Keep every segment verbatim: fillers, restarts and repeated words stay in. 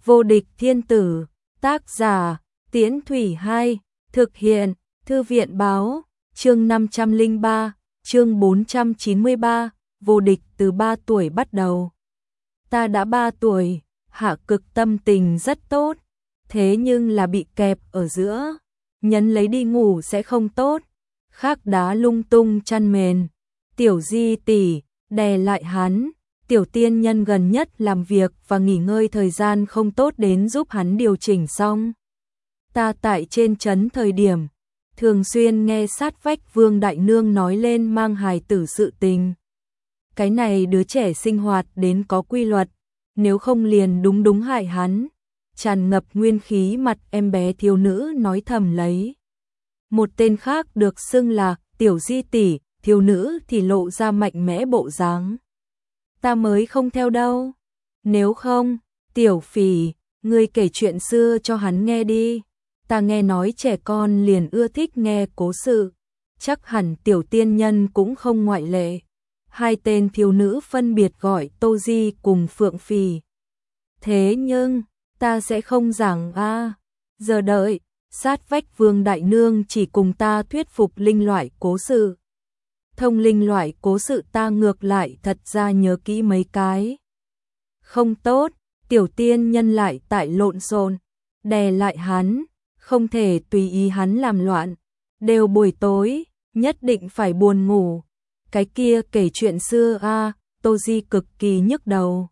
Vô địch thiên tử, tác giả, Tiễn Thủy hai, thực hiện, Thư viện báo, chương năm trăm lẻ ba, chương bốn trăm chín mươi ba, vô địch từ ba tuổi bắt đầu. Ta đã ba tuổi, Hạ Cực tâm tình rất tốt, thế nhưng là bị kẹp ở giữa, nhấn lấy đi ngủ sẽ không tốt, khắc đá lung tung chăn mền. Tiểu Di tỷ đè lại hắn, tiểu tiên nhân gần nhất làm việc và nghỉ ngơi thời gian không tốt đến giúp hắn điều chỉnh xong. Ta tại trên trấn thời điểm, thường xuyên nghe sát vách Vương Đại Nương nói lên mang hài tử sự tình. Cái này đứa trẻ sinh hoạt đến có quy luật, nếu không liền đúng đúng hại hắn. Tràn ngập nguyên khí mặt em bé thiếu nữ nói thầm lấy. Một tên khác được xưng là Tiểu Di tỷ, thiếu nữ thì lộ ra mạnh mẽ bộ dáng. Ta mới không theo đâu. Nếu không, Tiểu Phỉ, ngươi kể chuyện xưa cho hắn nghe đi. Ta nghe nói trẻ con liền ưa thích nghe cố sự. Chắc hẳn tiểu tiên nhân cũng không ngoại lệ. Hai tên thiếu nữ phân biệt gọi Tô Di cùng Phượng Phỉ. Thế nhưng, ta sẽ không giảng a. À. Giờ đợi, sát vách Vương Đại Nương chỉ cùng ta thuyết phục linh loại cố sự. Thông linh loại cố sự ta ngược lại thật ra nhớ kỹ mấy cái. Không tốt, tiểu tiên nhân lại tại lộn xộn, đè lại hắn, không thể tùy ý hắn làm loạn. Đều buổi tối, nhất định phải buồn ngủ. Cái kia kể chuyện xưa a, à, Tô Di cực kỳ nhức đầu.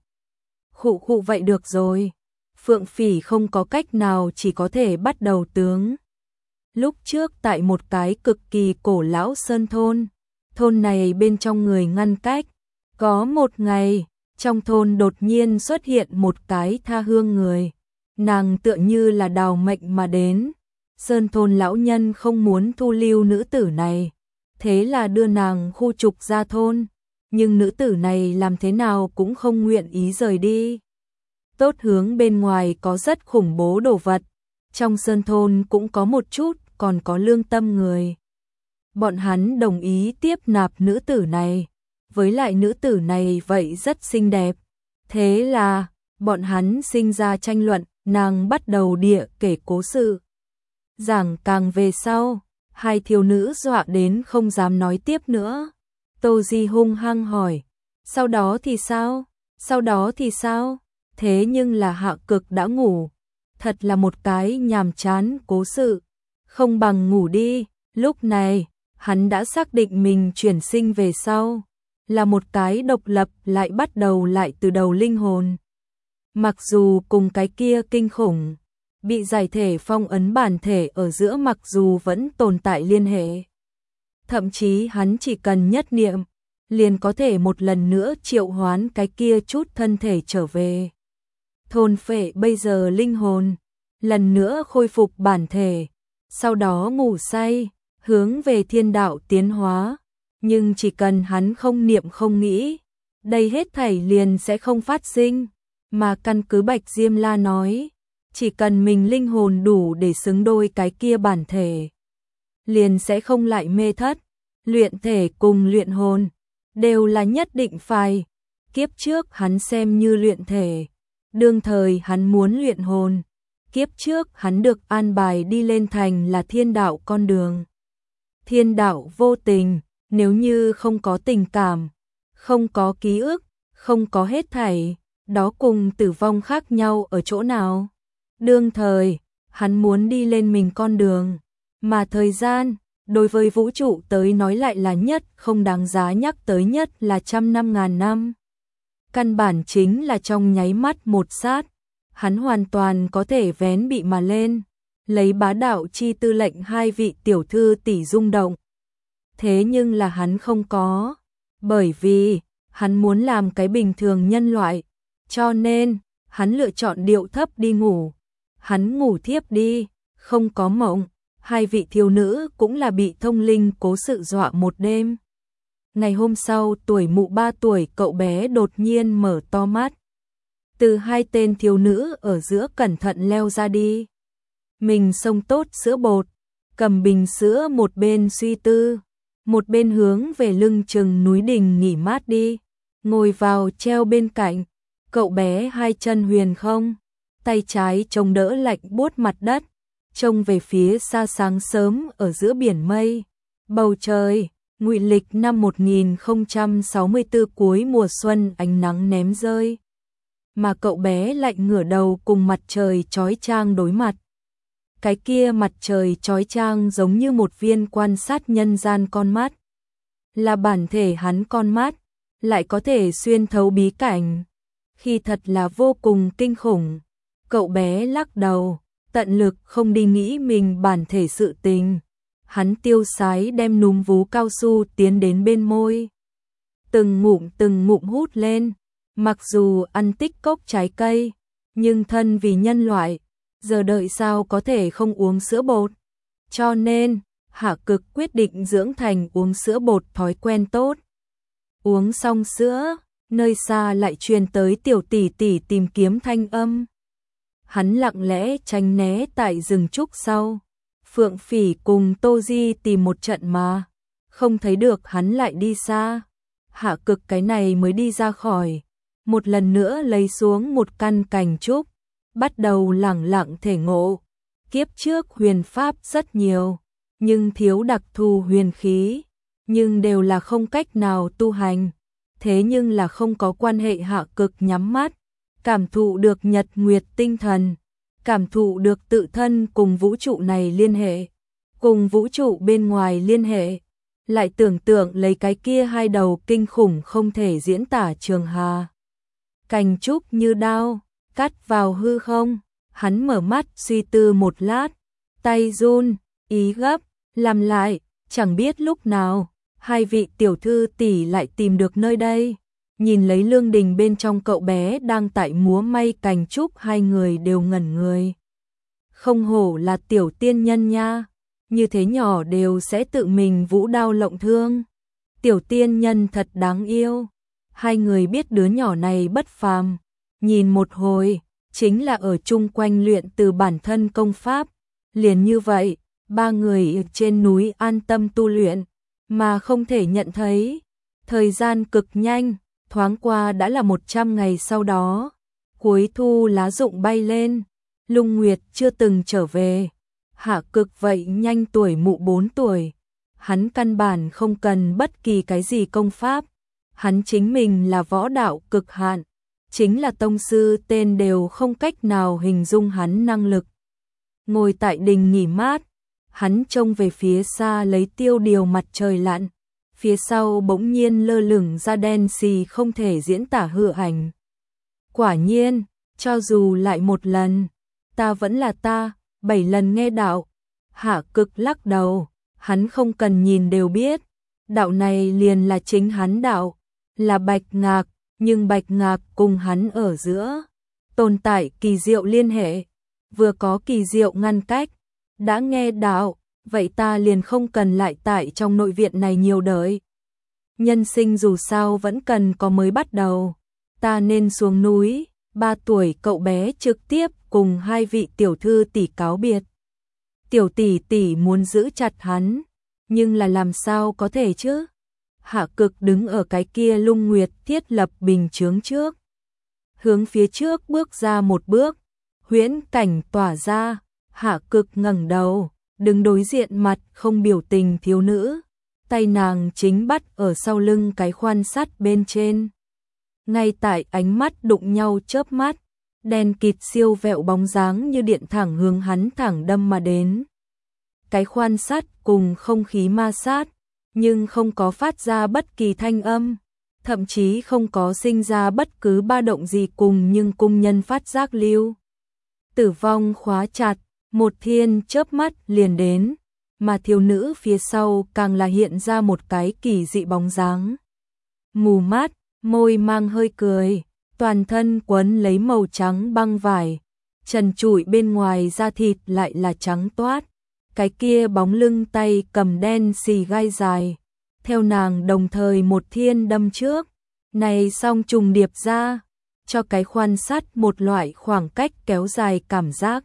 Khụ khụ vậy được rồi. Phượng Phỉ không có cách nào chỉ có thể bắt đầu tướng. Lúc trước tại một cái cực kỳ cổ lão sơn thôn, thôn này bên trong người ngăn cách. Có một ngày, trong thôn đột nhiên xuất hiện một cái tha hương người. Nàng tựa như là đào mệnh mà đến. Sơn thôn lão nhân không muốn thu lưu nữ tử này. Thế là đưa nàng khu trục ra thôn. Nhưng nữ tử này làm thế nào cũng không nguyện ý rời đi. Tốt hướng bên ngoài có rất khủng bố đồ vật. Trong sơn thôn cũng có một chút, còn có lương tâm người. Bọn hắn đồng ý tiếp nạp nữ tử này. Với lại nữ tử này vậy rất xinh đẹp. Thế là, bọn hắn sinh ra tranh luận, nàng bắt đầu địa kể cố sự. Giảng càng về sau, hai thiếu nữ dọa đến không dám nói tiếp nữa. Tô Di hung hăng hỏi, sau đó thì sao? Sau đó thì sao? Thế nhưng là Hạ Cực đã ngủ. Thật là một cái nhàm chán cố sự. Không bằng ngủ đi. Lúc này, hắn đã xác định mình chuyển sinh về sau. Là một cái độc lập lại bắt đầu lại từ đầu linh hồn. Mặc dù cùng cái kia kinh khủng, bị giải thể phong ấn bản thể ở giữa mặc dù vẫn tồn tại liên hệ. Thậm chí hắn chỉ cần nhất niệm, liền có thể một lần nữa triệu hoán cái kia chút thân thể trở về. Thôn phệ bây giờ linh hồn, lần nữa khôi phục bản thể, sau đó ngủ say, hướng về thiên đạo tiến hóa. Nhưng chỉ cần hắn không niệm không nghĩ, đây hết thảy liền sẽ không phát sinh. Mà căn cứ Bạch Diêm La nói, chỉ cần mình linh hồn đủ để xứng đôi cái kia bản thể, liền sẽ không lại mê thất. Luyện thể cùng luyện hồn đều là nhất định phải. Kiếp trước hắn xem như luyện thể, đương thời hắn muốn luyện hồn. Kiếp trước hắn được an bài đi lên thành là thiên đạo con đường. Thiên đạo vô tình, nếu như không có tình cảm, không có ký ức, không có hết thảy, đó cùng tử vong khác nhau ở chỗ nào? Đương thời, hắn muốn đi lên mình con đường, mà thời gian, đối với vũ trụ tới nói lại là nhất, không đáng giá nhắc tới nhất là trăm năm ngàn năm. Căn bản chính là trong nháy mắt một sát, hắn hoàn toàn có thể vén bị mà lên, lấy bá đạo chi tư lệnh hai vị tiểu thư tỷ rung động. Thế nhưng là hắn không có, bởi vì hắn muốn làm cái bình thường nhân loại, cho nên hắn lựa chọn điệu thấp đi ngủ. Hắn ngủ thiếp đi, không có mộng. Hai vị thiếu nữ cũng là bị thông linh cố sự dọa một đêm. Ngày hôm sau, tuổi mụ ba tuổi cậu bé đột nhiên mở to mắt. Từ hai tên thiếu nữ ở giữa cẩn thận leo ra đi. Mình xông tốt sữa bột, cầm bình sữa một bên suy tư, một bên hướng về lưng chừng núi đình nghỉ mát đi. Ngồi vào treo bên cạnh, cậu bé hai chân huyền không, tay trái chống đỡ lạnh buốt mặt đất, trông về phía xa sáng sớm ở giữa biển mây, bầu trời. Ngụy lịch năm một nghìn không trăm sáu mươi tư cuối mùa xuân, ánh nắng ném rơi, mà cậu bé lạnh ngửa đầu cùng mặt trời chói chang đối mặt. Cái kia mặt trời chói chang giống như một viên quan sát nhân gian con mắt, là bản thể hắn con mắt, lại có thể xuyên thấu bí cảnh, khi thật là vô cùng kinh khủng. Cậu bé lắc đầu, tận lực không đi nghĩ mình bản thể sự tình. Hắn tiêu sái đem núm vú cao su tiến đến bên môi, từng ngụm từng ngụm hút lên. Mặc dù ăn tích cốc trái cây, nhưng thân vì nhân loại, giờ đợi sao có thể không uống sữa bột. Cho nên, Hạ Cực quyết định dưỡng thành uống sữa bột thói quen tốt. Uống xong sữa, nơi xa lại truyền tới tiểu tỷ tỷ tìm kiếm thanh âm. Hắn lặng lẽ tránh né tại rừng trúc sau. Phượng Phỉ cùng Tô Di tìm một trận mà, không thấy được hắn lại đi xa. Hạ Cực cái này mới đi ra khỏi, một lần nữa lấy xuống một căn cành trúc, bắt đầu lẳng lặng thể ngộ. Kiếp trước huyền pháp rất nhiều, nhưng thiếu đặc thù huyền khí, nhưng đều là không cách nào tu hành. Thế nhưng là không có quan hệ. Hạ Cực nhắm mắt, cảm thụ được nhật nguyệt tinh thần, cảm thụ được tự thân cùng vũ trụ này liên hệ, cùng vũ trụ bên ngoài liên hệ, lại tưởng tượng lấy cái kia hai đầu kinh khủng không thể diễn tả trường hà. Cành trúc như đao, cắt vào hư không. Hắn mở mắt suy tư một lát, tay run, ý gấp, làm lại, chẳng biết lúc nào, hai vị tiểu thư tỷ lại tìm được nơi đây. Nhìn lấy lương đình bên trong cậu bé đang tại múa may cành trúc, hai người đều ngẩn người. Không hổ là tiểu tiên nhân nha, như thế nhỏ đều sẽ tự mình vũ đao lộng thương. Tiểu tiên nhân thật đáng yêu. Hai người biết đứa nhỏ này bất phàm, nhìn một hồi, chính là ở chung quanh luyện từ bản thân công pháp. Liền như vậy, ba người trên núi an tâm tu luyện, mà không thể nhận thấy. Thời gian cực nhanh, thoáng qua đã là một trăm ngày sau đó. Cuối thu lá rụng bay lên, Lung Nguyệt chưa từng trở về. Hạ Cực vậy nhanh tuổi mụ bốn tuổi. Hắn căn bản không cần bất kỳ cái gì công pháp. Hắn chính mình là võ đạo cực hạn, chính là tông sư tên đều không cách nào hình dung hắn năng lực. Ngồi tại đình nghỉ mát, hắn trông về phía xa lấy tiêu điều mặt trời lặn, phía sau bỗng nhiên lơ lửng ra đen xì không thể diễn tả hư ảnh. Quả nhiên, cho dù lại một lần, ta vẫn là ta, bảy lần nghe đạo. Hạ Cực lắc đầu, hắn không cần nhìn đều biết, đạo này liền là chính hắn đạo, là Bạch Ngạc, nhưng Bạch Ngạc cùng hắn ở giữa tồn tại kỳ diệu liên hệ, vừa có kỳ diệu ngăn cách. Đã nghe đạo, vậy ta liền không cần lại tại trong nội viện này nhiều đợi. Nhân sinh dù sao vẫn cần có mới bắt đầu, ta nên xuống núi. Ba tuổi cậu bé trực tiếp cùng hai vị tiểu thư tỷ cáo biệt. Tiểu tỷ tỷ muốn giữ chặt hắn, nhưng là làm sao có thể chứ? Hạ Cực đứng ở cái kia Lung Nguyệt thiết lập bình chướng trước, hướng phía trước bước ra một bước, huyễn cảnh tỏa ra. Hạ Cực ngẩng đầu, đứng đối diện mặt không biểu tình thiếu nữ, tay nàng chính bắt ở sau lưng cái khoan sắt bên trên. Ngay tại ánh mắt đụng nhau chớp mắt, đen kịt siêu vẹo bóng dáng như điện thẳng hướng hắn thẳng đâm mà đến. Cái khoan sắt cùng không khí ma sát, nhưng không có phát ra bất kỳ thanh âm, thậm chí không có sinh ra bất cứ ba động gì cùng nhưng cung nhân phát giác lưu. Tử vong khóa chặt, một thiên chớp mắt liền đến, mà thiếu nữ phía sau càng là hiện ra một cái kỳ dị bóng dáng. Mù mắt, môi mang hơi cười, toàn thân quấn lấy màu trắng băng vải, trần trụi bên ngoài da thịt lại là trắng toát. Cái kia bóng lưng tay cầm đen xì gai dài, theo nàng đồng thời một thiên đâm trước, này song trùng điệp ra, cho cái khoan sắt một loại khoảng cách kéo dài cảm giác,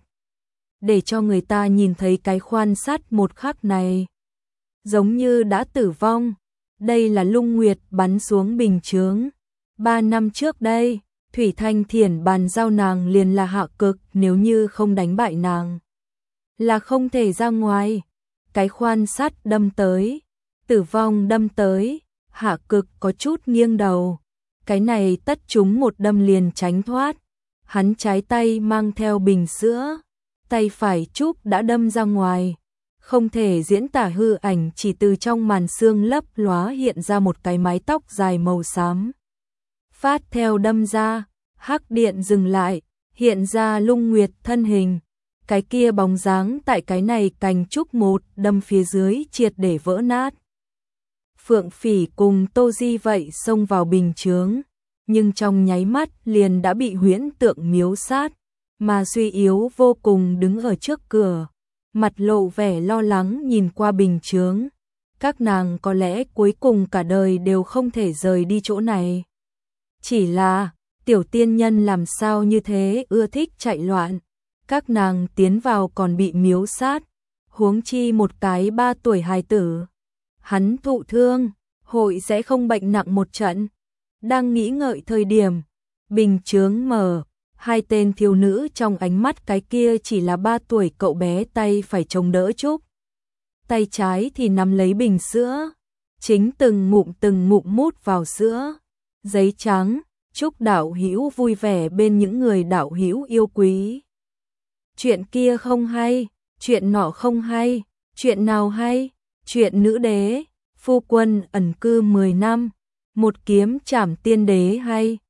để cho người ta nhìn thấy cái khoan sắt một khắc này giống như đã tử vong. Đây là Lung Nguyệt bắn xuống bình chướng. Ba năm trước đây, Thủy Thanh Thiển bàn giao nàng liền là hạ cực, nếu như không đánh bại nàng là không thể ra ngoài. Cái khoan sắt đâm tới, tử vong đâm tới, hạ cực có chút nghiêng đầu. Cái này tất chúng một đâm liền tránh thoát. Hắn trái tay mang theo bình sữa, tay phải chúc đã đâm ra ngoài. Không thể diễn tả hư ảnh, chỉ từ trong màn sương lấp lóa hiện ra một cái mái tóc dài màu xám. Phát theo đâm ra, hắc điện dừng lại, hiện ra Lung Nguyệt thân hình. Cái kia bóng dáng tại cái này cành trúc một đâm phía dưới triệt để vỡ nát. Phượng Phỉ cùng Tô Di vậy xông vào bình chướng, nhưng trong nháy mắt liền đã bị huyễn tượng miếu sát, mà suy yếu vô cùng đứng ở trước cửa, mặt lộ vẻ lo lắng nhìn qua bình chướng. Các nàng có lẽ cuối cùng cả đời đều không thể rời đi chỗ này. Chỉ là, tiểu tiên nhân làm sao như thế ưa thích chạy loạn, các nàng tiến vào còn bị miếu sát, huống chi một cái ba tuổi hài tử. Hắn thụ thương, hội sẽ không bệnh nặng một trận. Đang nghĩ ngợi thời điểm, bình chướng mở, hai tên thiếu nữ trong ánh mắt cái kia chỉ là ba tuổi cậu bé tay phải chống đỡ Trúc. Tay trái thì nắm lấy bình sữa, chính từng ngụm từng ngụm mút vào sữa. Giấy trắng, Trúc đạo hữu vui vẻ bên những người đạo hữu yêu quý. Chuyện kia không hay, chuyện nọ không hay, chuyện nào hay? Chuyện nữ đế, phu quân ẩn cư mười năm, một kiếm trảm tiên đế hay,